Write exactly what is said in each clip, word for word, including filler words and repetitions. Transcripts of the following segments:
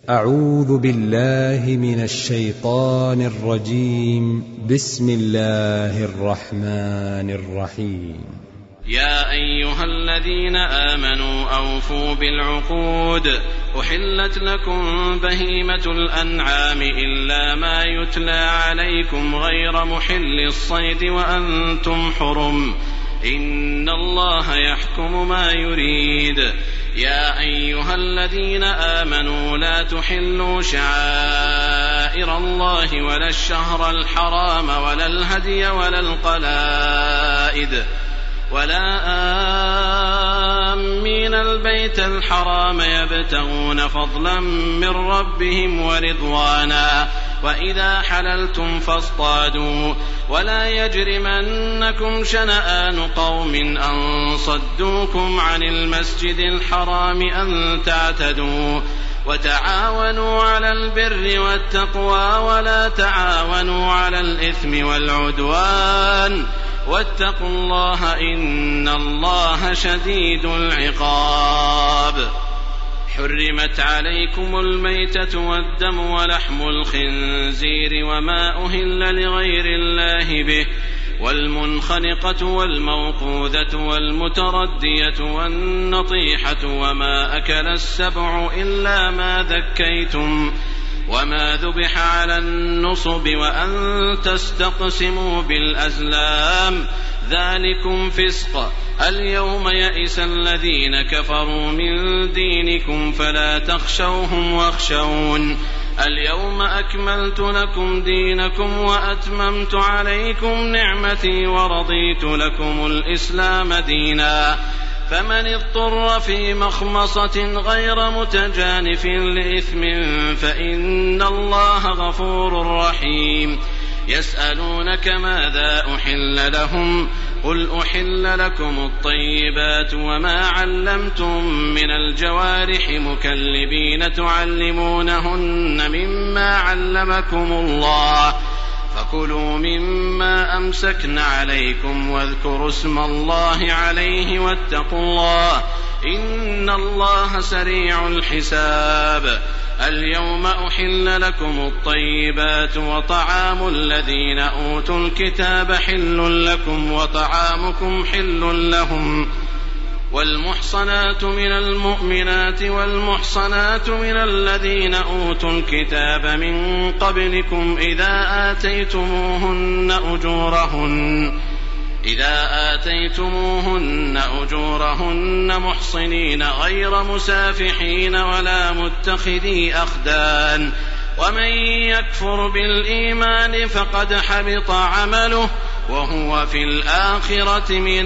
أعوذ بالله من الشيطان الرجيم. بسم الله الرحمن الرحيم. يا أيها الذين آمنوا أوفوا بالعقود، أحلت لكم بهيمة الأنعام إلا ما يتلى عليكم غير محل الصيد وأنتم حرم، إن الله يحكم ما يريد. يا أيها الذين آمنوا لا تحلوا شعائر الله ولا الشهر الحرام ولا الهدي ولا القلائد ولا آمين البيت الحرام يبتغون فضلا من ربهم ورضوانا، وإذا حللتم فاصطادوا، ولا يجرمنكم شنآن قوم أن صدوكم عن المسجد الحرام أن تعتدوا، وتعاونوا على البر والتقوى ولا تعاونوا على الإثم والعدوان، واتقوا الله إن الله شديد العقاب. حرمت عليكم الميتة والدم ولحم الخنزير وما أهل لغير الله به، والمنخنقة والموقوذة والمتردية والنطيحة وما أكل السبع إلا ما ذكيتم، وما ذبح على النصب، وأن تستقسموا بالأزلام، ذلكم فسق. اليوم يئس الذين كفروا من دينكم فلا تخشوهم واخشون، اليوم أكملت لكم دينكم وأتممت عليكم نعمتي ورضيت لكم الإسلام دينا، فمن اضطر في مخمصة غير متجانف لإثم فإن الله غفور رحيم. يسألونك ماذا أحل لهم، قل أحل لكم الطيبات وما علمتم من الجوارح مكلبين تعلمونهن مما علمكم الله، فكلوا مما أمسكن عليكم واذكروا اسم الله عليه واتقوا الله إن الله سريع الحساب. اليوم أحل لكم الطيبات وطعام الذين أوتوا الكتاب حل لكم وطعامكم حل لهم، والمحصنات من المؤمنات والمحصنات من الذين أوتوا الكتاب من قبلكم إذا آتيتموهن أجورهن إذا آتيتموهن أجورهن محصنين غير مسافحين ولا متخذي أخدان، ومن يكفر بالإيمان فقد حبط عمله وهو في الآخرة من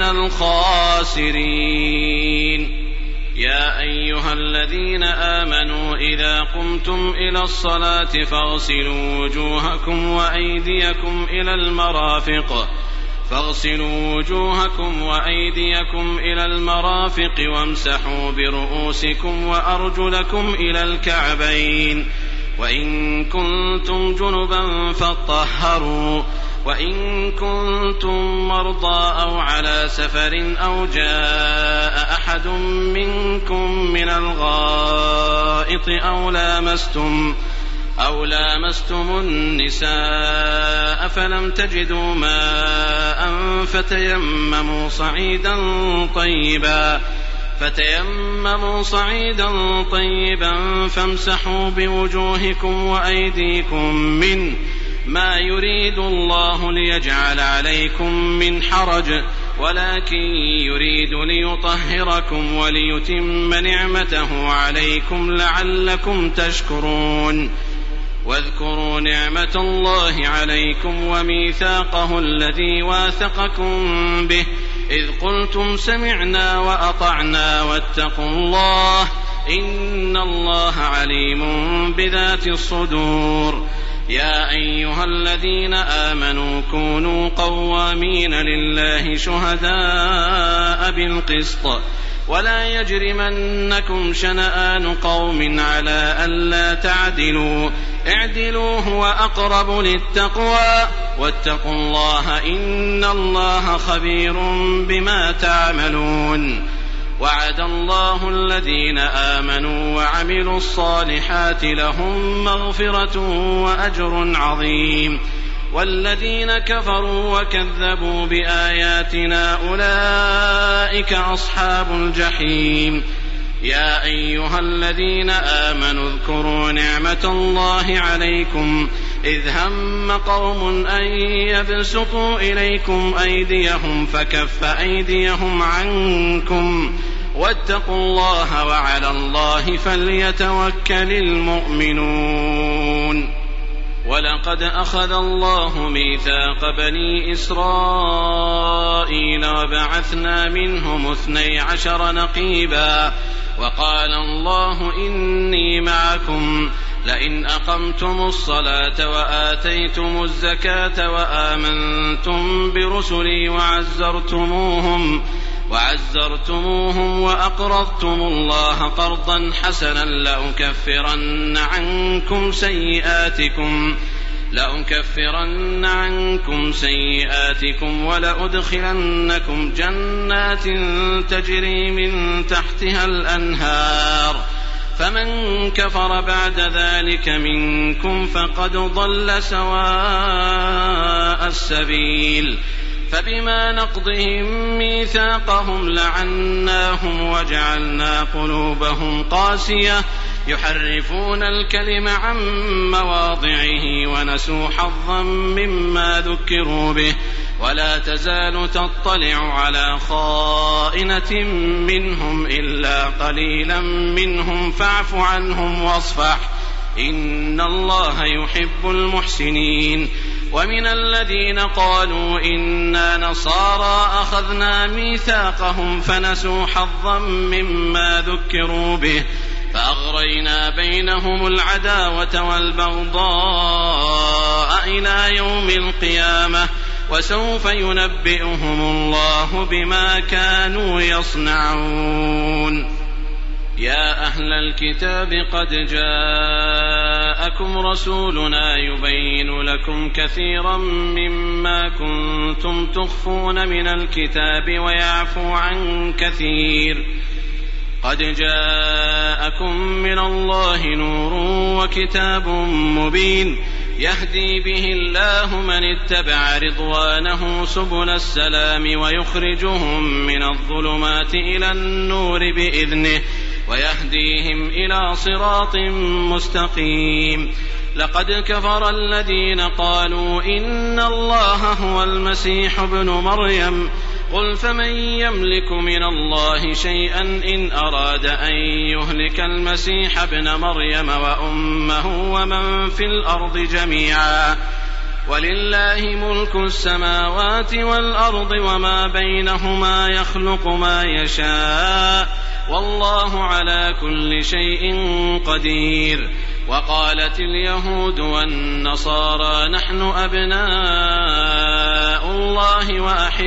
الخاسرين. يا أيها الذين آمنوا إذا قمتم إلى الصلاة فاغسلوا وجوهكم وأيديكم إلى المرافق فاغسلوا وجوهكم وأيديكم إلى المرافق وامسحوا برؤوسكم وأرجلكم إلى الكعبين، وإن كنتم جنبا فاطهروا، وإن كنتم مرضى أو على سفر أو جاء أحد منكم من الغائط أو لامستم أو لامستم النساء فلم تجدوا ماء فتيمموا صعيدا طيبا فتيمموا صعيدا طيبا فامسحوا بوجوهكم وأيديكم منه، ما يريد الله ليجعل عليكم من حرج ولكن يريد ليطهركم وليتم نعمته عليكم لعلكم تشكرون. واذكروا نعمة الله عليكم وميثاقه الذي واثقكم به إذ قلتم سمعنا وأطعنا واتقوا الله إن الله عليم بذات الصدور. يا أيها الذين آمنوا كونوا قوامين لله شهداء بالقسط، ولا يجرمنكم شنآن قوم على ألا تعدلوا، اعدلوا هو أقرب للتقوى، واتقوا الله إن الله خبير بما تعملون. وعد الله الذين آمنوا وعملوا الصالحات لهم مغفرة وأجر عظيم والذين كفروا وكذبوا بآياتنا أولئك أصحاب الجحيم. يا أيها الذين آمنوا اذكروا نعمة الله عليكم إذ هم قوم أن يبسطوا إليكم أيديهم فكف أيديهم عنكم واتقوا الله وعلى الله فليتوكل المؤمنون. ولقد أخذ الله ميثاق بني إسرائيل وبعثنا منهم اثني عشر نقيبا وقال الله إني معكم لئن أقمتم الصلاة وآتيتم الزكاة وآمنتم برسلي وعزرتموهم وعزرتموهم وأقرضتم الله قرضا حسنا لأكفرن عنكم سيئاتكم لأكفرن عنكم سيئاتكم ولأدخلنكم جنات تجري من تحتها الأنهار فمن كفر بعد ذلك منكم فقد ضل سواء السبيل. فبما نقضهم ميثاقهم لعناهم وجعلنا قلوبهم قاسية يحرفون الكلم عن مواضعه ونسوا حظا مما ذكروا به ولا تزال تطلع على خائنة منهم إلا قليلا منهم فاعف عنهم واصفح إن الله يحب المحسنين. ومن الذين قالوا إنا نصارى أخذنا ميثاقهم فنسوا حظا مما ذكروا به فأغرينا بينهم العداوة والبغضاء إلى يوم القيامة وسوف ينبئهم الله بما كانوا يصنعون. يا أهل الكتاب قد جاءكم رسولنا يبين لكم كثيرا مما كنتم تخفون من الكتاب ويعفو عن كثير قد جاءكم من الله نور وكتاب مبين يهدي به الله من اتبع رضوانه سبل السلام ويخرجهم من الظلمات إلى النور بإذنه ويهديهم إلى صراط مستقيم. لقد كفر الذين قالوا إن الله هو المسيح ابن مريم قل فمن يملك من الله شيئا إن أراد أن يهلك المسيح ابن مريم وأمه ومن في الأرض جميعا ولله ملك السماوات والأرض وما بينهما يخلق ما يشاء والله على كل شيء قدير. وقالت اليهود والنصارى نحن أبناء الله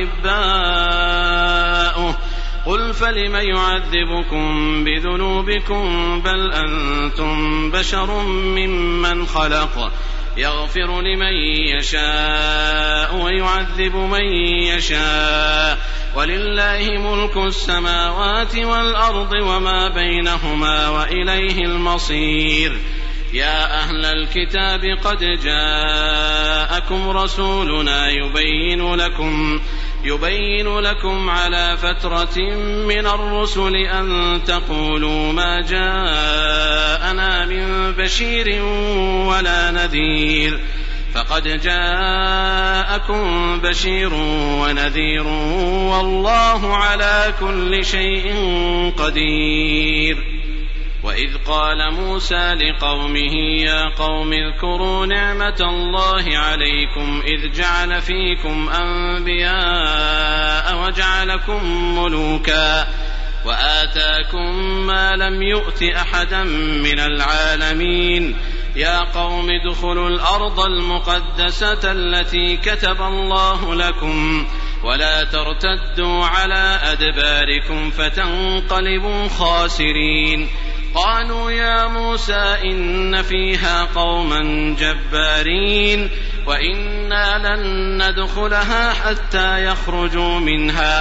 وأحباؤه قل فلم يعذبكم بذنوبكم بل أنتم بشر ممن خلق يغفر لمن يشاء ويعذب من يشاء ولله ملك السماوات والأرض وما بينهما وإليه المصير. يا أهل الكتاب قد جاءكم رسولنا يبين لكم يبين لكم على فترة من الرسل أن تقولوا ما جاءنا من بشير ولا نذير فقد جاءكم بشير ونذير والله على كل شيء قدير. وإذ قال موسى لقومه يا قوم اذكروا نعمة الله عليكم إذ جعل فيكم أنبياء وجعلكم ملوكا وآتاكم ما لم يؤت أحدا من العالمين يا قوم ادخلوا الأرض المقدسة التي كتب الله لكم ولا ترتدوا على أدباركم فتنقلبوا خاسرين. قالوا يا موسى إن فيها قوما جبارين وإنا لن ندخلها حتى يخرجوا منها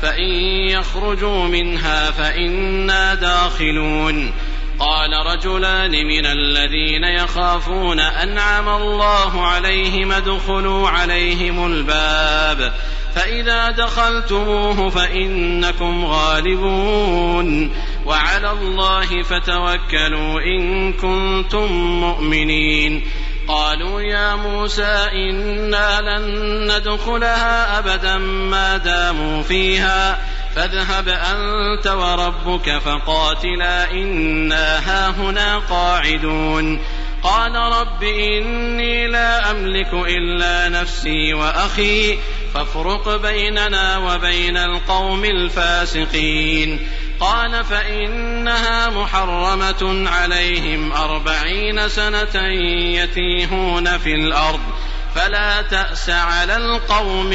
فإن يخرجوا منها فإنا داخلون. قال رجلان من الذين يخافون أنعم الله عليهم ادخلوا عليهم الباب فإذا دخلتموه فإنكم غالبون وعلى الله فتوكلوا إن كنتم مؤمنين. قالوا يا موسى إنا لن ندخلها أبدا ما داموا فيها فاذهب أنت وربك فقاتلا إنا هاهنا قاعدون. قال رب إني لا أملك إلا نفسي وأخي فافرق بيننا وبين القوم الفاسقين. قال فإنها محرمة عليهم أربعين سنة يتيهون في الأرض فلا تأس على القوم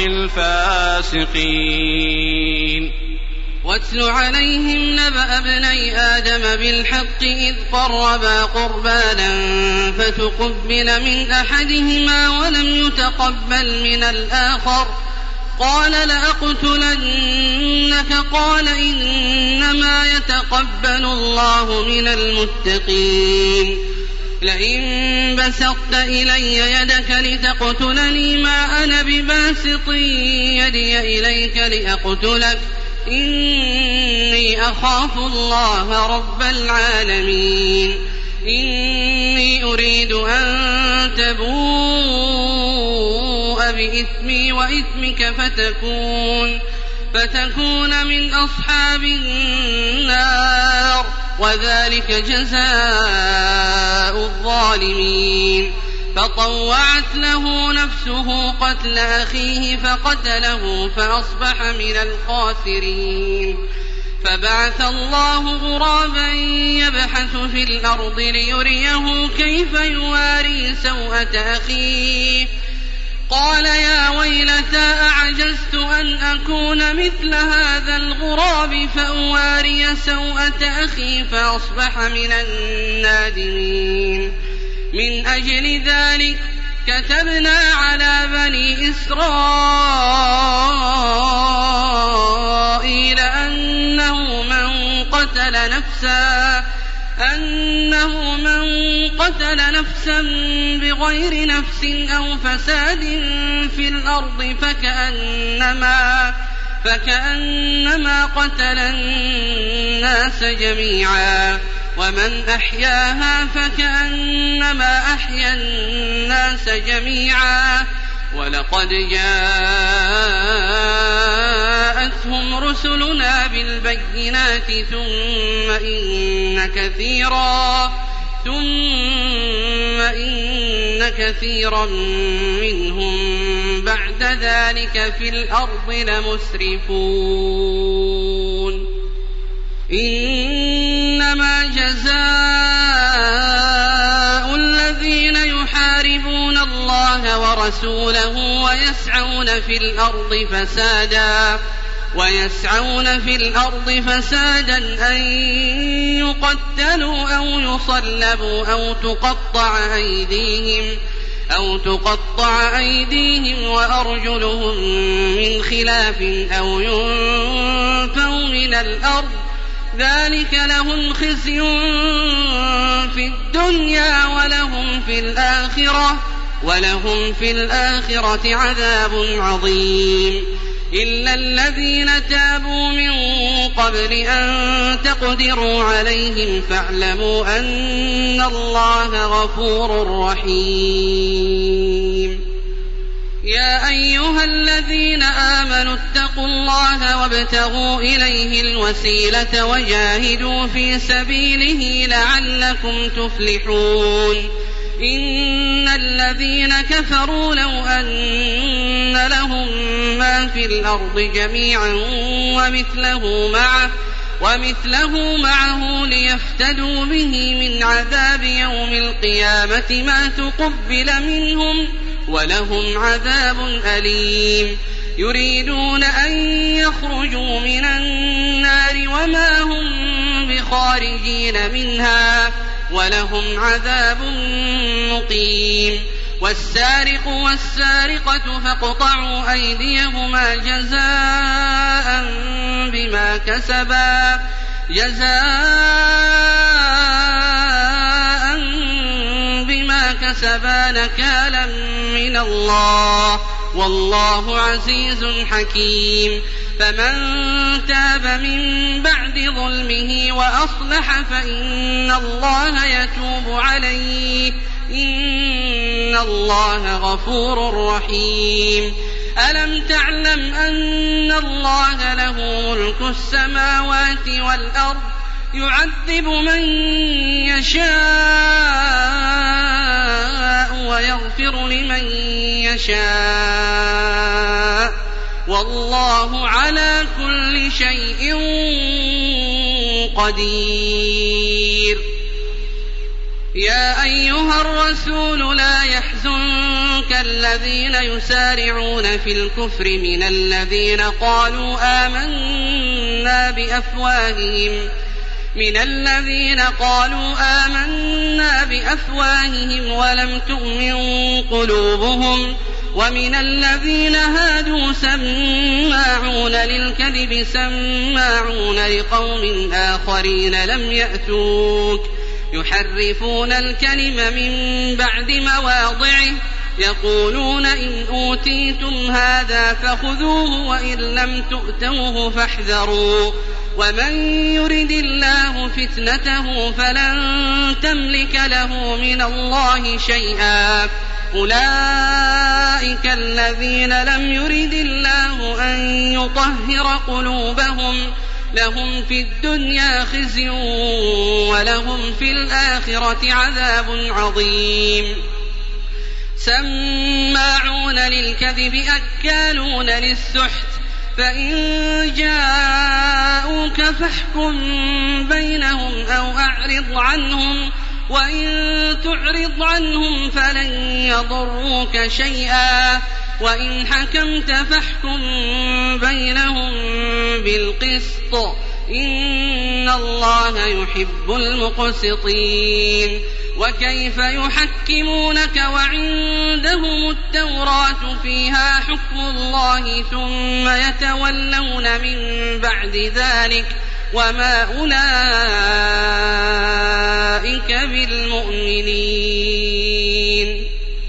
الفاسقين. واتل عليهم نبأ ابني آدم بالحق إذ قربا قربانا فتقبل من أحدهما ولم يتقبل من الآخر قال لأقتلنك قال إنما يتقبل الله من المتقين. لئن بسطت إلي يدك لتقتلني ما أنا بباسط يدي إليك لأقتلك إني أخاف الله رب العالمين. إني أريد أن تبوء بإثمي وإثمك فتكون, فتكون من أصحاب النار وذلك جزاء الظالمين. فطوعت له نفسه قتل أخيه فقتله فأصبح من الخاسرين. فبعث الله غرابا يبحث في الأرض ليريه كيف يواري سوءة أخيه قال يا ويلتى أعجزت أن أكون مثل هذا الغراب فأواري سوءة أخي فأصبح من النادمين. من أجل ذلك كتبنا على بني إسرائيل أنه من قتل نفسا أنه من قتل نفسا بغير نفس أو فساد في الأرض فكأنما, فكأنما قتل الناس جميعا ومن أحياها فكأنما أحيا الناس جميعا ولقد جاءتهم رسلنا بالبينات ثم إن كثيرا ثم إن كثيرا منهم بعد ذلك في الأرض لمسرفون. إنما جزاء الذين يحاربون الله ورسوله ويسعون في الأرض فسادا ويسعون في الأرض فسادا أن يقتلوا أو يصلبوا أو تقطع أيديهم أو تقطع أيديهم وأرجلهم من خلاف أو ينفوا من الأرض ذلك لهم خزي في الدنيا ولهم في الآخرة ولهم في الآخرة عذاب عظيم. إلا الذين تابوا من قبل أن تقدروا عليهم فاعلموا أن الله غفور رحيم. يا أيها الذين آمنوا اتقوا الله وابتغوا إليه الوسيلة وجاهدوا في سبيله لعلكم تفلحون. إن الذين كفروا لو أن لهم ما في الأرض جميعا ومثله معه, ومثله معه ليفتدوا به من عذاب يوم القيامة ما تقبل منهم ولهم عذاب أليم. يريدون أن يخرجوا من النار وما هم بخارجين منها ولهم عذاب مقيم. والسارق والسارقة فاقطعوا أيديهما جزاء بما كسبا جزاء بما كسبا نكالا من الله والله عزيز حكيم. فمن تاب من بعد ظلمه وأصلح فإن الله يتوب عليه إن الله غفور رحيم. ألم تعلم أن الله له ملك السماوات والأرض يعذب من يشاء ويغفر لمن يشاء والله على كل شيء قدير. يا أيها الرسول لا يحزنك الذين يسارعون في الكفر من الذين قالوا آمنا بأفواههم من الذين قالوا آمنا بأفواههم ولم تؤمن قلوبهم ومن الذين هادوا سماعون للكذب سماعون لقوم آخرين لم يأتوك يحرفون الكلم من بعد مواضعه يقولون إن أوتيتم هذا فخذوه وإن لم تؤتوه فاحذروا ومن يرد الله فتنته فلن تملك له من الله شيئا أولئك الذين لم يرد الله أن يطهر قلوبهم لهم في الدنيا خزي ولهم في الآخرة عذاب عظيم. سماعون للكذب أكالون للسحت فإن جاءوك فاحكم بينهم أو أعرض عنهم وإن تعرض عنهم فلن يضروك شيئا وإن حكمت فاحكم بينهم بالقسط إن الله يحب المقسطين. وكيف يحكمونك وعندهم التوراة فيها حكم الله ثم يتولون من بعد ذلك وما أولئك بالمؤمنين.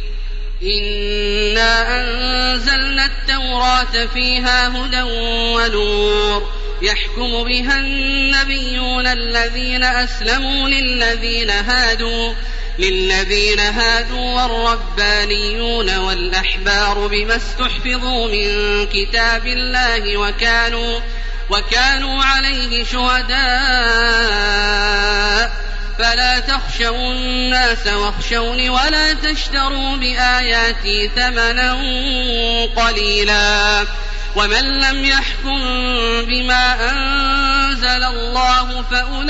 إنا أنزلنا التوراة فيها هدى ونور يحكم بها النبيون الذين أسلموا للذين هادوا للذين هادوا والربانيون والأحبار بما استحفظوا من كتاب الله وكانوا وكانوا عليه شهداء فلا تخشوا الناس واخشوني ولا تشتروا بآياتي ثمنا قليلا ومن لم يحكم بما أنزل الله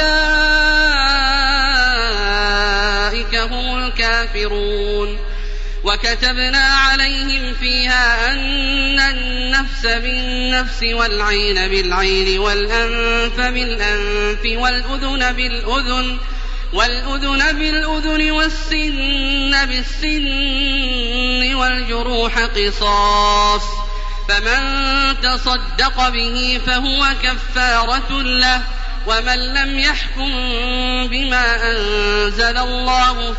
فأولئك هم الكافرون. وكتبنا عليهم فيها أن النفس بالنفس والعين بالعين والأنف بالأنف والأذن بالأذن والأذن بالأذن والسن بالسن والجروح قصاص فمن تصدق به فهو كفارة له ومن لم يحكم بما أنزل الله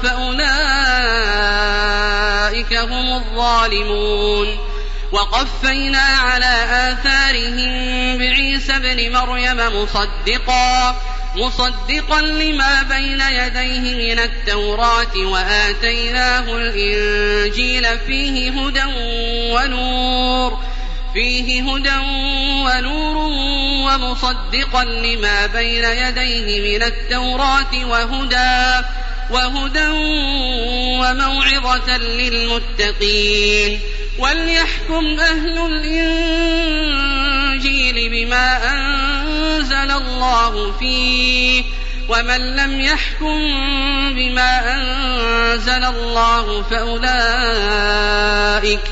فأولئك هم الظالمون. وقفينا على آثارهم بعيسى ابن مريم مصدقا مصدقا لما بين يديه من التوراة وآتيناه الإنجيل فيه هدى ونور فيه هدى ونور ومصدقا لما بين يديه من التوراة وهدى وهدى وموعظة للمتقين. وليحكم أهل الإنجيل بما أنزل الله فيه ومن لم يحكم بما أنزل الله فأولئك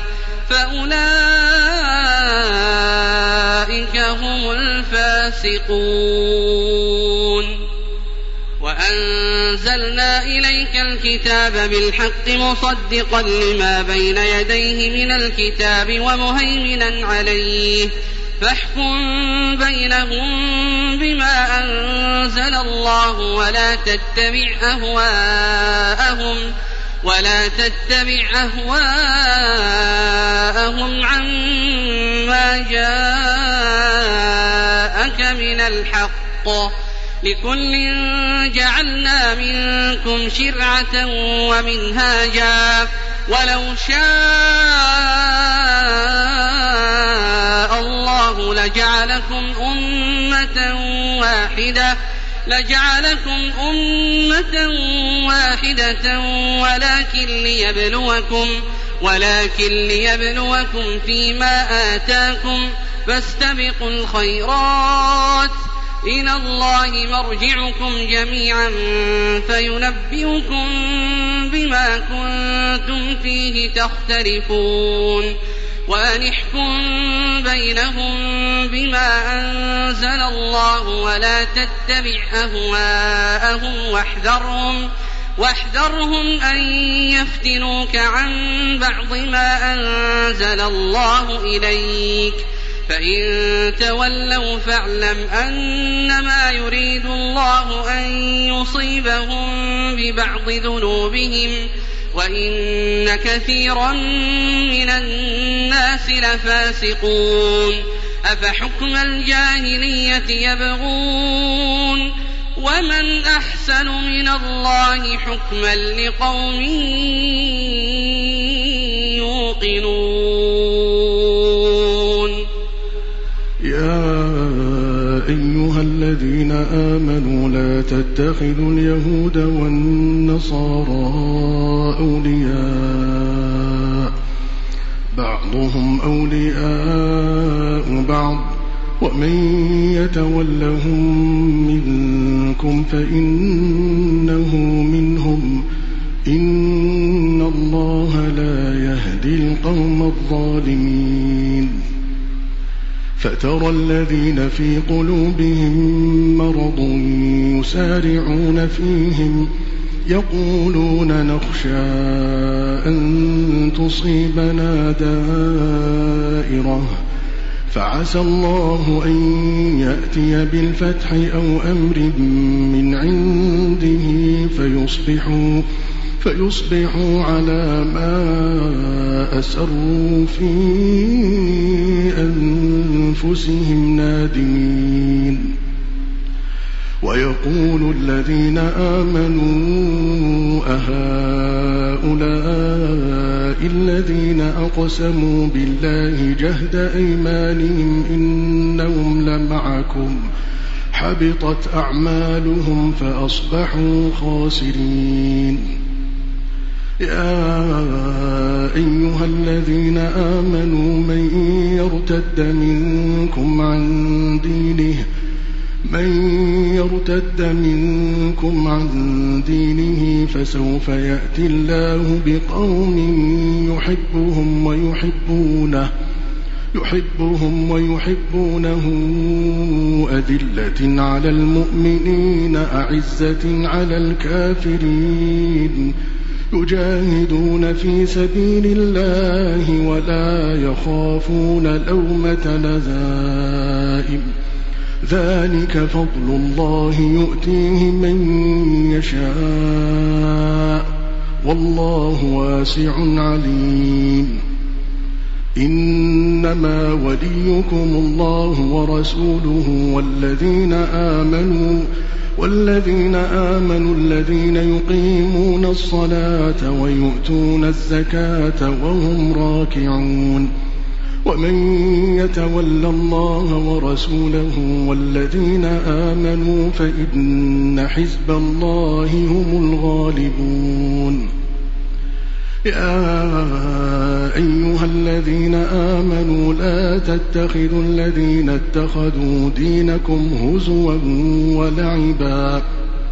فأولئك هم الفاسقون. وأنزلنا إليك الكتاب بالحق مصدقا لما بين يديه من الكتاب ومهيمنا عليه فاحكم بينهم بما أنزل الله ولا تتبع أهواءهم ولا تتبع أهواءهم عما جاءك من الحق لكل جعلنا منكم شرعة ومنهاجا ولو شاء الله لجعلكم أمة واحدة لجعلكم أمة واحدة ولكن ليبلوكم ولكن ليبلوكم فيما آتاكم فاستبقوا الخيرات إلى الله مرجعكم جميعا فينبئكم بما كنتم فيه تختلفون وأن احكم بينهم بما أنزل الله ولا تتبع أهواءهم واحذرهم واحذرهم أن يفتنوك عن بعض ما أنزل الله إليك فإن تولوا فاعلم أنما يريد الله أن يصيبهم ببعض ذنوبهم وإن كثيرا من الناس لفاسقون أفحكم الجاهلية يبغون ومن أحسن من الله حكما لقوم يوقنون. يا أيها الذين آمنوا لا تتخذوا اليهود والنصارى أولياء بعضهم أولياء بعض ومن يتولهم منكم فإنه منهم إن الله لا يهدي القوم الظالمين. فترى الذين في قلوبهم مرض يسارعون فيهم يقولون نخشى أن تصيبنا دائرة فعسى الله أن يأتي بالفتح أو أمر من عنده فيصبحوا فيصبحوا على ما أسروا في أنفسهم نادمين. ويقول الذين آمنوا أهؤلاء الذين أقسموا بالله جهد أيمانهم إنهم لمعكم حبطت أعمالهم فأصبحوا خاسرين. يا أيها الذين آمنوا من يرتد منكم عن دينه من يرتد منكم عن دينه فسوف يأتي الله بقوم يحبهم ويحبونه يحبهم ويحبونه أذلة على المؤمنين أعزة على الكافرين يجاهدون في سبيل الله ولا يخافون لومة لائم ذلك فضل الله يؤتيه من يشاء والله واسع عليم. إنما وليكم الله ورسوله والذين آمنوا والذين آمنوا الذين يقيمون الصلاة ويؤتون الزكاة وهم راكعون. ومن يتول الله ورسوله والذين آمنوا فإن حزب الله هم الغالبون. يا أيها الذين آمنوا لا تتخذوا الذين اتخذوا دينكم هزوا ولعبا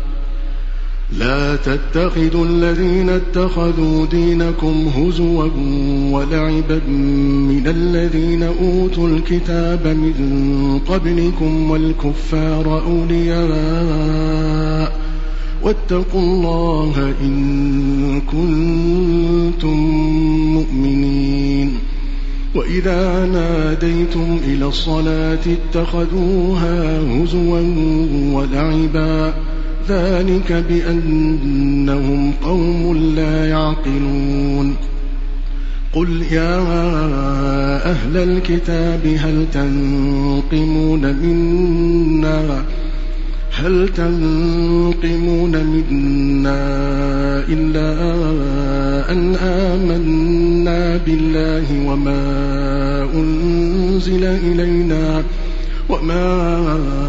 لا تتخذوا الذين اتخذوا دينكم هزوا ولعبا من الذين أوتوا الكتاب من قبلكم والكفار أولياء واتقوا الله إن كنتم مؤمنين. وإذ وإذا ناديتم إلى الصلاة اتخذوها هزوا ولعبا ذلك بأنهم قوم لا يعقلون قل يا أهل الكتاب هل تنقمون منا هل تنقمون منا إلا أن آمنا بالله وما أنزل إلينا وما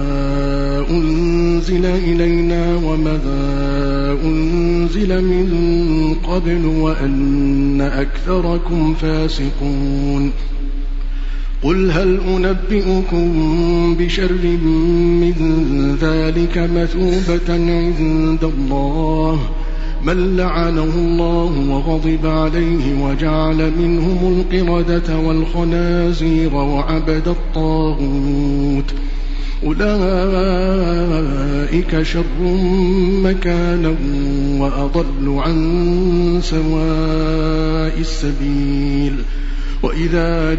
أنزل إلينا وما أنزل من قبل وأن أكثركم فاسقون قل هل أنبئكم بشر من ذلك مثوبة عند الله من لعنه الله وغضب عليه وجعل منهم القردة والخنازير وعبد الطاغوت أولئك شر مكانا وأضل عن سواء السبيل وإذا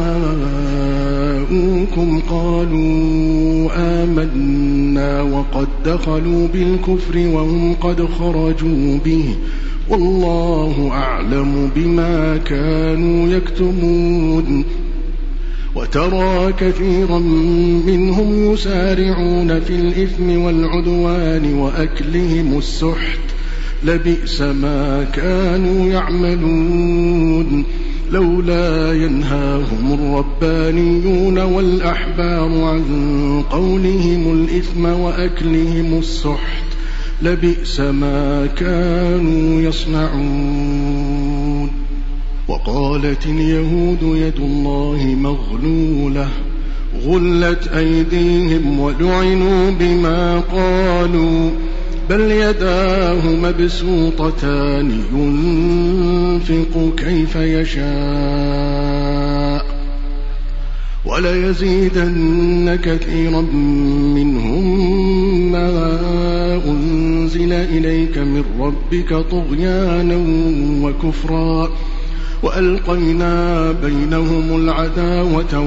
جاءوكم قالوا آمنا وقد دخلوا بالكفر وهم قد خرجوا به والله أعلم بما كانوا يكتمون وترى كثيرا منهم يسارعون في الإثم والعدوان وأكلهم السحت لبئس ما كانوا يعملون لولا ينهاهم الربانيون والأحبار عن قولهم الإثم وأكلهم السحت لبئس ما كانوا يصنعون وقالت اليهود يد الله مغلولة غلت أيديهم ولعنوا بما قالوا بل يداه مبسوطتان ينفق كيف يشاء وليزيدن كثيرا منهم ما أنزل إليك من ربك طغيانا وكفرا وألقينا بينهم العداوة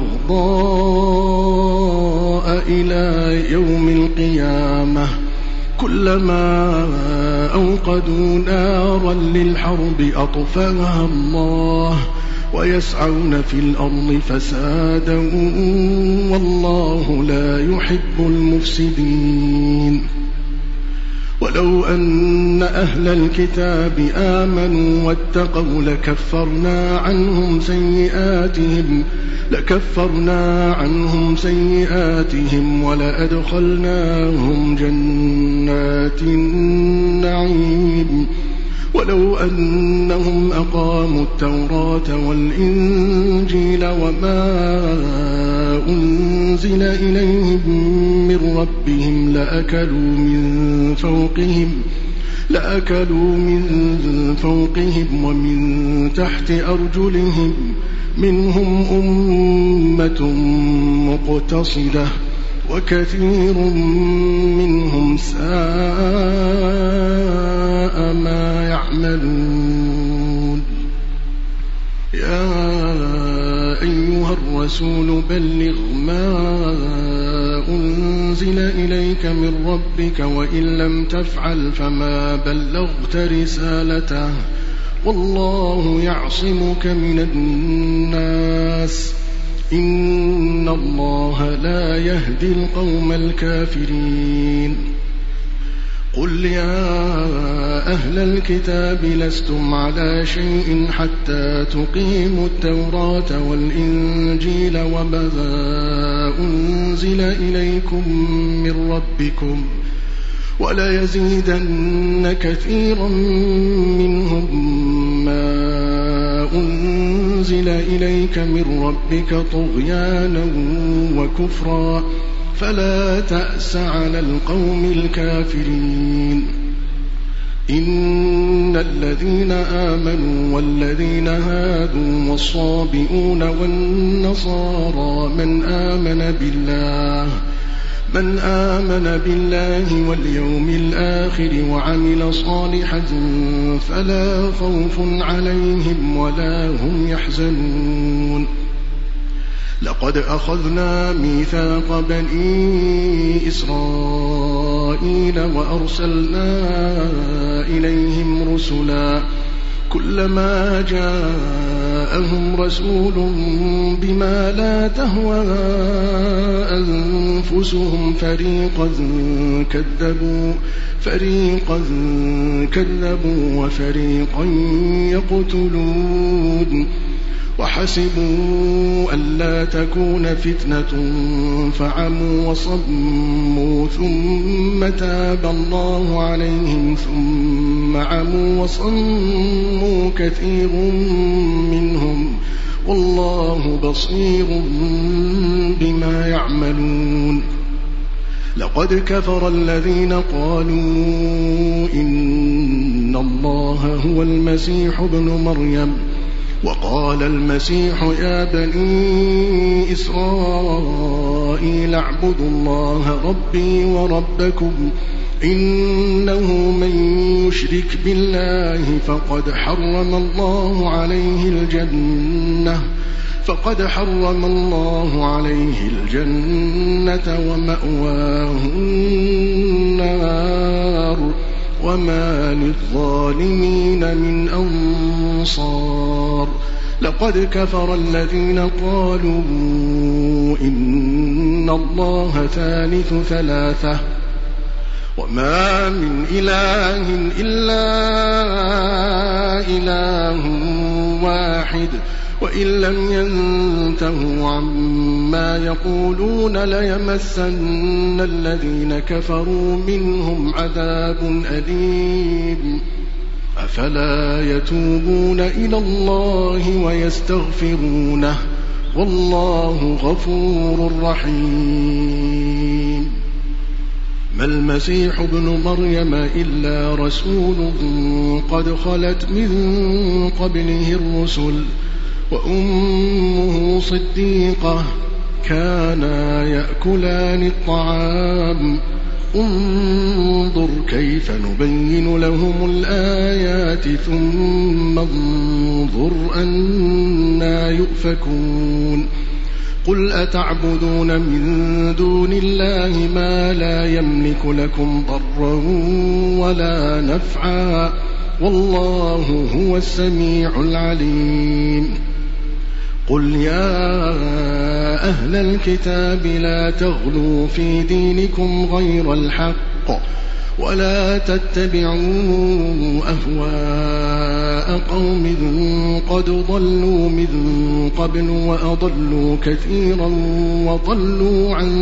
والبغضاء إلى يوم القيامة كلما أوقدوا نارا للحرب أطفأها الله ويسعون في الأرض فسادا والله لا يحب المفسدين ولو أن أهل الكتاب آمنوا واتقوا لكفرنا عنهم سيئاتهم لكفرنا عنهم سيئاتهم ولأدخلناهم جنات النعيم ولو أنهم أقاموا التوراة والإنجيل وما أنزل إليهم من ربهم لأكلوا من فوقهم لأكلوا من فوقهم ومن تحت أرجلهم منهم أمة مقتصدة وكثير منهم ساء ما يعملون يا أيها الرسول بلغ ما أنزل إليك من ربك وإن لم تفعل فما بلغت رسالته والله يعصمك من الناس إن الله لا يهدي القوم الكافرين قل يا أهل الكتاب لستم على شيء حتى تقيموا التوراة والإنجيل وما أنزل إليكم من ربكم وليزيدن كثيرا منهم ما أنزل إليك من ربك طغيانا وكفرا فلا تأس على القوم الكافرين إن الذين آمنوا والذين هادوا والصابئون والنصارى من آمن بالله من آمن بالله واليوم الآخر وعمل صالحا فلا خوف عليهم ولا هم يحزنون لقد أخذنا ميثاق بني إسرائيل وأرسلنا إليهم رسلا كلما جاءهم رسول بما لا تهوى أنفسهم فريقا كذبوا فريقا كذبوا وفريقا يقتلون وحسبوا ألا تكون فتنة فعموا وصموا ثم تاب الله عليهم ثم عموا وصموا كثير منهم والله بصير بما يعملون لقد كفر الذين قالوا إن الله هو المسيح ابن مريم وقال المسيح يا بني إسرائيل اعبدوا الله ربي وربكم إنه من يشرك بالله فقد حرم الله عليه الجنة فقد حرم الله عليه الجنة ومأواه النار وما للظالمين من أنصار لقد كفر الذين قالوا إن الله ثالث ثلاثة وما من إله إلا إله واحد وإن لم ينتهوا عما يقولون ليمسن الذين كفروا منهم عذاب أليم أفلا يتوبون إلى الله ويستغفرونه والله غفور رحيم ما المسيح ابن مريم إلا رسول قد خلت من قبله الرسل وأمه صديقة كانا يأكلان الطعام انظر كيف نبين لهم الآيات ثم انظر أنا يؤفكون قل أتعبدون من دون الله ما لا يملك لكم ضرا ولا نفعا والله هو السميع العليم قل يا أهل الكتاب لا تغلوا في دينكم غير الحق ولا تتبعوا أهواء قوم قد ضلوا من قبل وأضلوا كثيرا وضلوا عن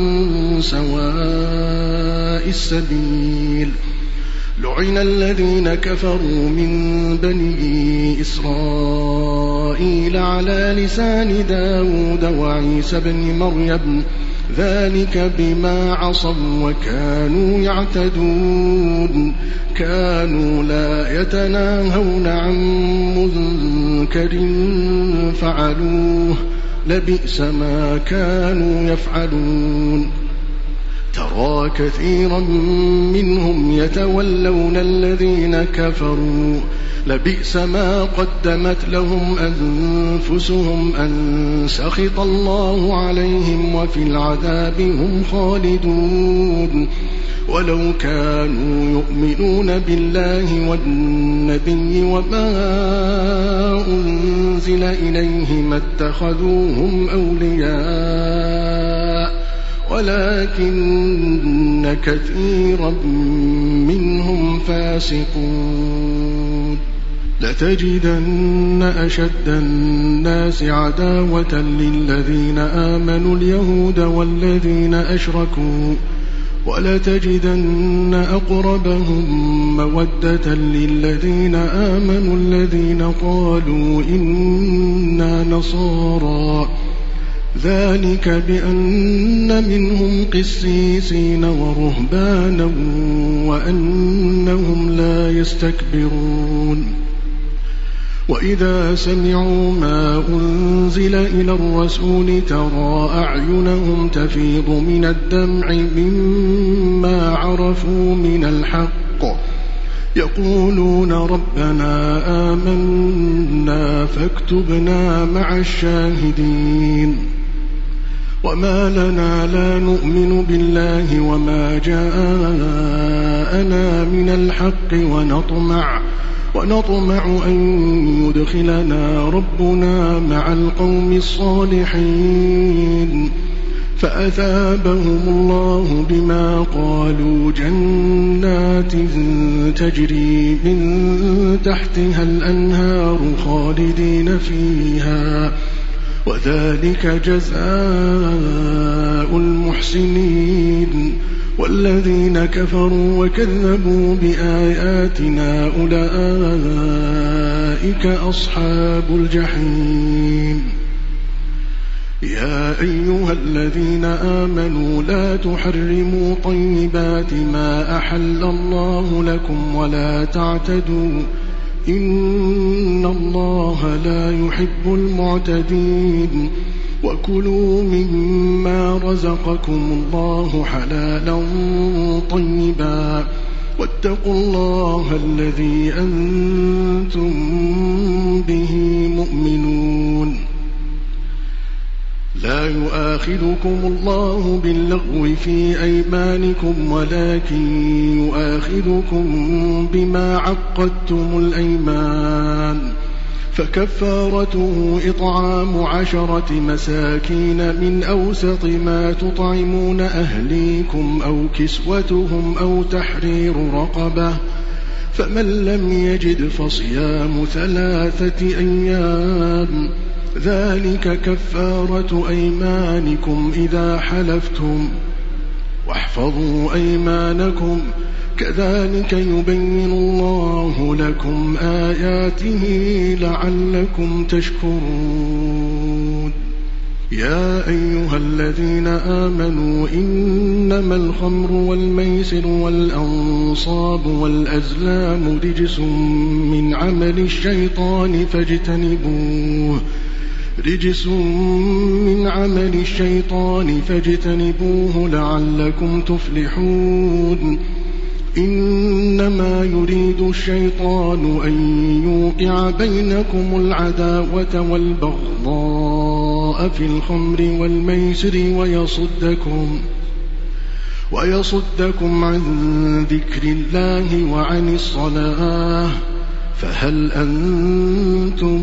سواء السبيل لعن الذين كفروا من بني إسرائيل على لسان داود وعيسى بن مريم ذلك بما عصوا وكانوا يعتدون كانوا لا يتناهون عن منكر فعلوه لبئس ما كانوا يفعلون ترى كثيرا منهم يتولون الذين كفروا لبئس ما قدمت لهم أنفسهم أن سخط الله عليهم وفي العذاب هم خالدون ولو كانوا يؤمنون بالله والنبي وما أنزل إليه ما اتخذوهم أولياء ولكن كثيرا منهم فاسقون لتجدن أشد الناس عداوة للذين آمنوا اليهود والذين أشركوا ولتجدن أقربهم مودة للذين آمنوا الذين قالوا إنا نصارى ذلك بأن منهم قسيسين ورهبانا وأنهم لا يستكبرون وإذا سمعوا ما أنزل إلى الرسول ترى أعينهم تفيض من الدمع مما عرفوا من الحق يقولون ربنا آمنا فاكتبنا مع الشاهدين وما لنا لا نؤمن بالله وما جاءنا من الحق ونطمع ونطمع أن يدخلنا ربنا مع القوم الصالحين فأثابهم الله بما قالوا جنات تجري من تحتها الأنهار خالدين فيها وذلك جزاء المحسنين والذين كفروا وكذبوا بآياتنا أولئك أصحاب الجحيم يا أيها الذين آمنوا لا تحرموا طيبات ما أحل الله لكم ولا تعتدوا إن الله لا يحب المعتدين وكلوا مما رزقكم الله حلالا طيبا واتقوا الله الذي أنتم به مؤمنون لا يؤاخذكم الله باللغو في أيمانكم ولكن يؤاخذكم بما عقدتم الأيمان فكفارته إطعام عشرة مساكين من أوسط ما تطعمون أهليكم أو كسوتهم أو تحرير رقبة فمن لم يجد فصيام ثلاثة أيام ذلك كفارة أيمانكم إذا حلفتم واحفظوا أيمانكم كذلك يبين الله لكم آياته لعلكم تشكرون يا أيها الذين آمنوا إنما الخمر والميسر والأنصاب والأزلام رجس من عمل الشيطان فاجتنبوه رجس من عمل الشيطان فاجتنبوه لعلكم تفلحون إنما يريد الشيطان أن يوقع بينكم العداوة والبغضاء في الخمر والميسر ويصدكم ويصدكم عن ذكر الله وعن الصلاة فهل أنتم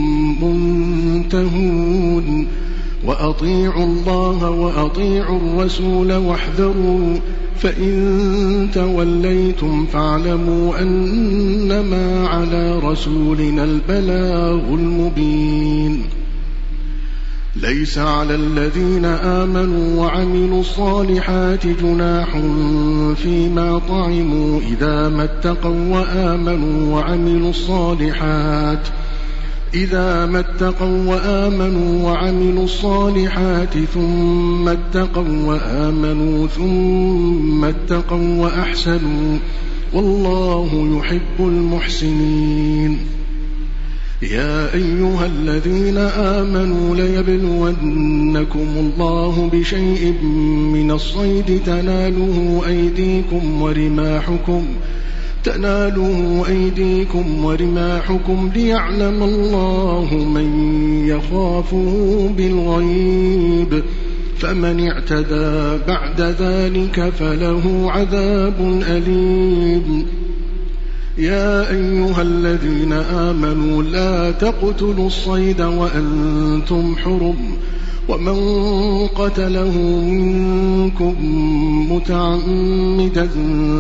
منتهون وأطيعوا الله وأطيعوا الرسول واحذروا فإن توليتم فاعلموا أنما على رسولنا البلاغ المبين ليس على الذين آمنوا وعملوا الصالحات جناح فيما طعموا إذا ما اتقوا وآمنوا وعملوا الصالحات إذا ما اتقوا وآمنوا وعملوا الصالحات ثم اتقوا وآمنوا ثم اتقوا وأحسنوا والله يحب المحسنين يا أيها الذين آمنوا ليبلونكم الله بشيء من الصيد تناله أيديكم ورماحكم تناله أيديكم ورماحكم ليعلم الله من يخافه بالغيب فمن اعتدى بعد ذلك فله عذاب أليم يا أيها الذين آمنوا لا تقتلوا الصيد وأنتم حرم ومن قتله منكم متعمدا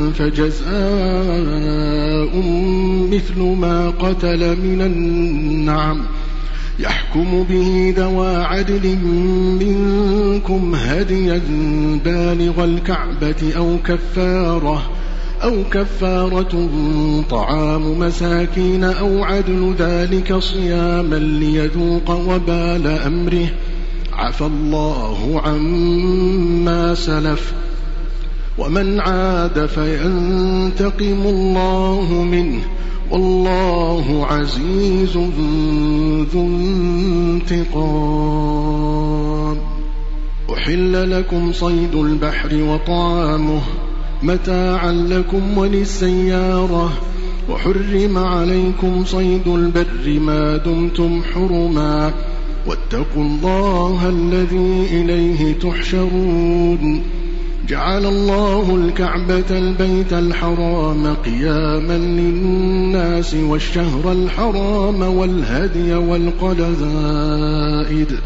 فجزاء مثل ما قتل من النعم يحكم به ذوى عدل منكم هديا بالغ الكعبة أو كفارة أو كفارة طعام مساكين أو عدل ذلك صياما ليذوق وبال أمره عفى الله عما سلف ومن عاد فينتقم الله منه والله عزيز ذو انتقام. أحل لكم صيد البحر وطعامه متاعا لكم وللسيارة، وحرم عليكم صيد البر ما دمتم حرما، واتقوا الله الذي إليه تحشرون. جعل الله الكعبة البيت الحرام قياما للناس والشهر الحرام والهدي والقلائد،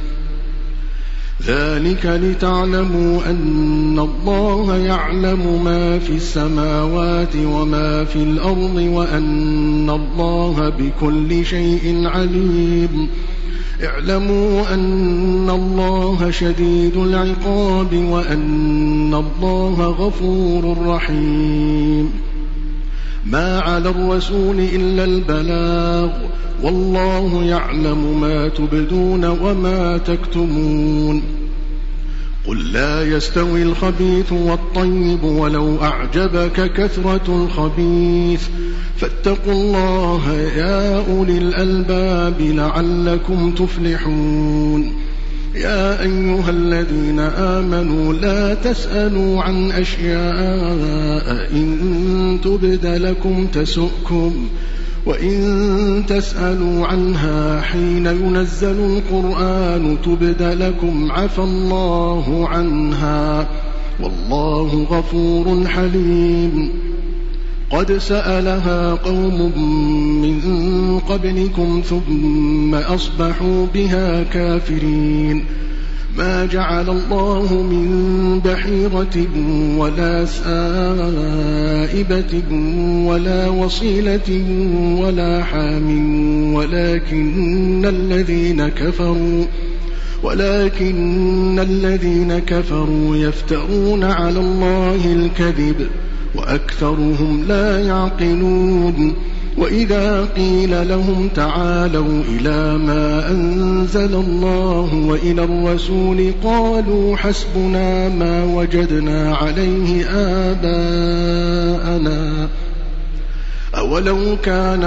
ذلك لتعلموا أن الله يعلم ما في السماوات وما في الأرض وأن الله بكل شيء عليم. اعلموا أن الله شديد العقاب وأن الله غفور رحيم. ما على الرسول إلا البلاغ، والله يعلم ما تبدون وما تكتمون. قل لا يستوي الخبيث والطيب ولو أعجبك كثرة الخبيث، فاتقوا الله يا أولي الألباب لعلكم تفلحون. يا أيها الذين آمنوا لا تسألوا عن أشياء إن تبد لكم تسؤكم، وإن تسألوا عنها حين ينزل القرآن تبد لكم عفى الله عنها، والله غفور حليم. قد سألها قوم من قبلكم ثم أصبحوا بها كافرين. ما جعل الله من بحيرة ولا سائبة ولا وصيلة ولا حام، ولكن الذين كفروا ولكن الذين كفروا يفترون على الله الكذب وأكثرهم لا يعقلون. وإذا قيل لهم تعالوا إلى ما أنزل الله وإلى الرسول قالوا حسبنا ما وجدنا عليه آباءنا، أولو كان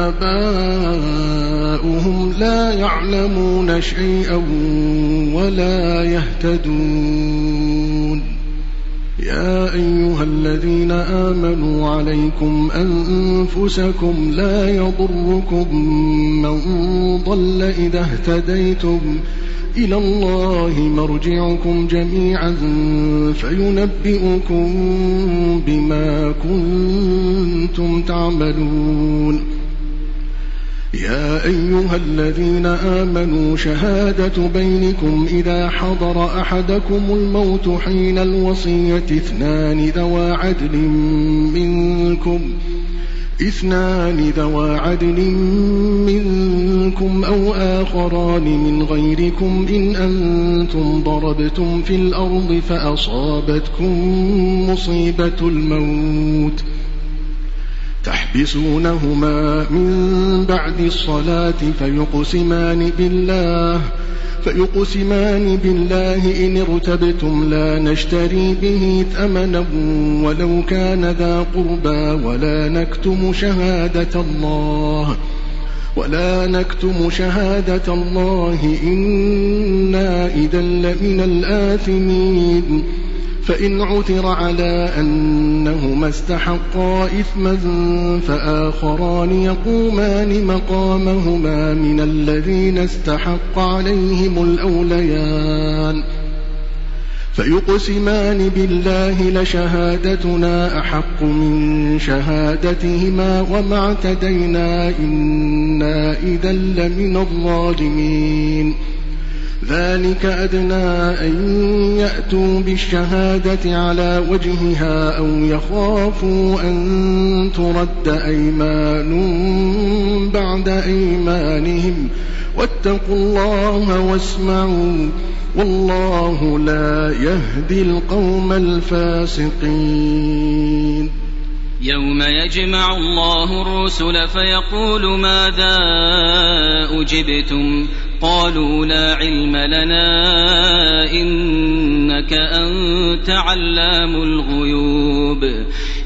آباؤهم لا يعلمون شيئا ولا يهتدون. يا أيها الذين آمنوا عليكم أنفسكم لا يضركم من ضل إذا اهتديتم، إلى الله مرجعكم جميعا فينبئكم بما كنتم تعملون. يا أيها الذين آمنوا شهادة بينكم إذا حضر أحدكم الموت حين الوصية اثنان ذوى عدل منكم اثنان ذوى عدل منكم أو آخران من غيركم إن أنتم ضربتم في الأرض فأصابتكم مصيبة الموت تحبسونهما من بعد الصلاة فيقسمان بالله فيقسمان بالله إن ارتبتم لا نشتري به ثمنا ولو كان ذا قربى ولا نكتم شهادة الله ولا نكتم شهادة الله إنا إذا لمن الآثمين. فإن عثر على أنهما استحقا إثما فآخران يقومان مقامهما من الذين استحق عليهم الأوليان فيقسمان بالله لشهادتنا أحق من شهادتهما وما اعتدينا إنا إذا لمن الظالمين. ذلك أدنى أن يأتوا بالشهادة على وجهها أو يخافوا أن ترد أيمان بعد أيمانهم واتقوا الله واسمعوا والله لا يهدي القوم الفاسقين. يوم يجمع الله الرسل فيقول ماذا أجبتم قالوا لا علم لنا إنك أنت علام الغيوب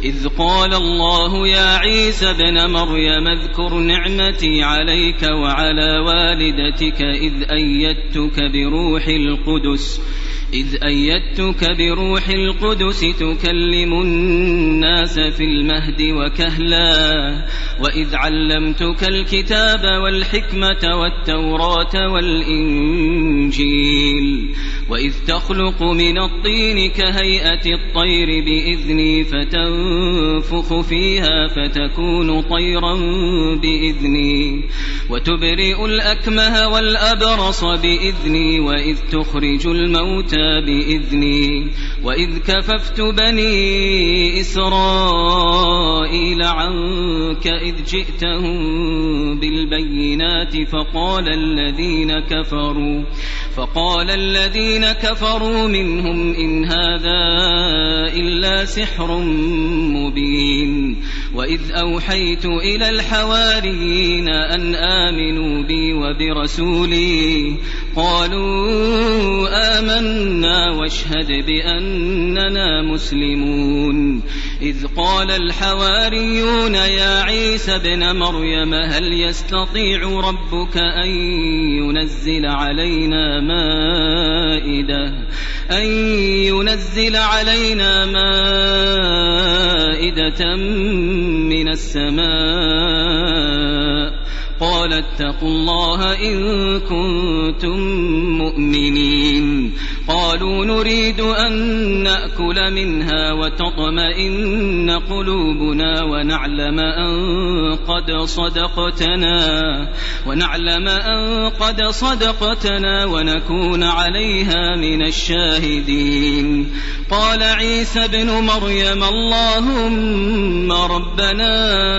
إذ قال الله يا عيسى ابن مريم اذكر نعمتي عليك وعلى والدتك إذ أيدتك بروح القدس إذ أيدتك بروح القدس تكلم الناس في المهد وكهلا وإذ علمتك الكتاب والحكمة والتوراة والإنجيل وإذ تخلق من الطين كهيئة الطير بإذني فتنفخ فيها فتكون طيرا بإذني وتبرئ الأكمه والأبرص بإذني وإذ تخرج الموتى بإذني وإذ كففت بني إسرائيل عنك إذ جئتهم بالبينات فقال الذين كفروا فقال الذين كفروا منهم إن هذا إلا سحر مبين وإذ أوحيت إلى الحواريين أن آمنوا بي وبرسولي قالوا آمنا واشهد بأننا مسلمون إذ قال الحواريون يا عيسى ابن مريم هل يستطيع ربك أن ينزل علينا مائدة أن ينزل علينا مائدة من السماء قال اتقوا الله إن كنتم مؤمنين قالوا نريد أن نأكل منها وتطمئن قلوبنا ونعلم أن قد صدقتنا ونعلم أن قد صدقتنا ونكون عليها من الشاهدين قال عيسى ابن مريم اللهم ربنا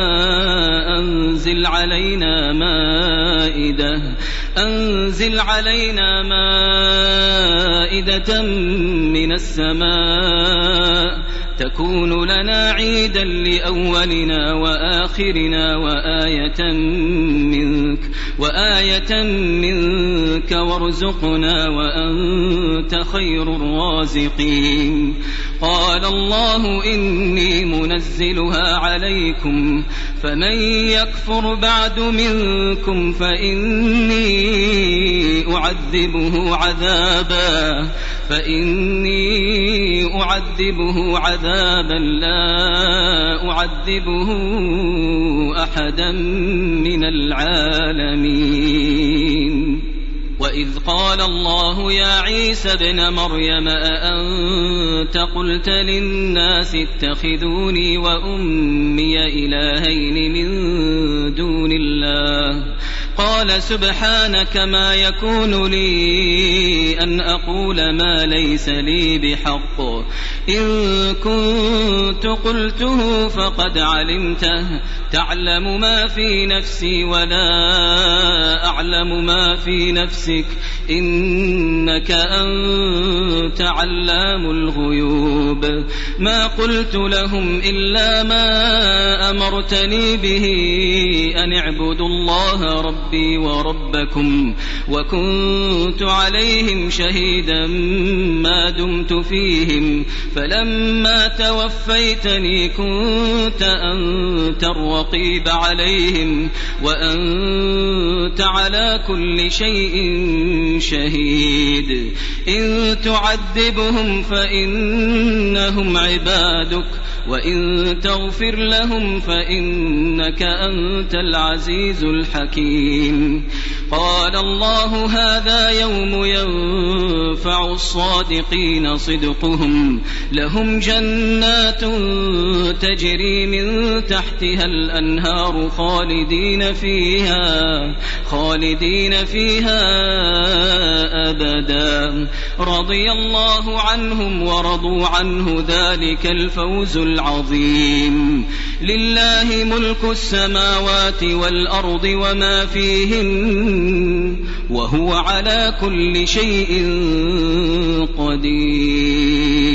أنزل علينا مائدة أنزل علينا مائدة من السماء تكون لنا عيدا لأولنا وآخرنا وآية منك وآية منك وارزقنا وأنت خير الرازقين قال الله إني منزلها عليكم فمن يكفر بعد منكم فإني أعذبه عذابا فإني أعذبه عذابا لا أعذبه أحدا من العالمين وإذ قال الله يا عيسى ابن مريم أأنت قلت للناس اتخذوني وأمي إلهين من دون الله قال سبحانك ما يكون لي أن أقول ما ليس لي بحق إن كنت قلته فقد علمته تعلم ما في نفسي ولا أعلم ما في نفسك إنك أنت علام الغيوب ما قلت لهم إلا ما أمرتني به أن اعبدوا الله ربي وربكم وكنت عليهم شهيدا ما دمت فيهم فلما توفيتني كنت أنت الرقيب عليهم وأنت على كل شيء شهيد إن تعذبهم فإنهم عبادك وإن تغفر لهم فإنك أنت العزيز الحكيم قال الله هذا يوم ينفع الصادقين صدقهم لهم جنات تجري من تحتها الأنهار خالدين فيها خالدين فيها أبدا رضي الله عنهم ورضوا عنه ذلك الفوز العظيم لله ملك السماوات والأرض وما فيهن وهو على كل شيء قدير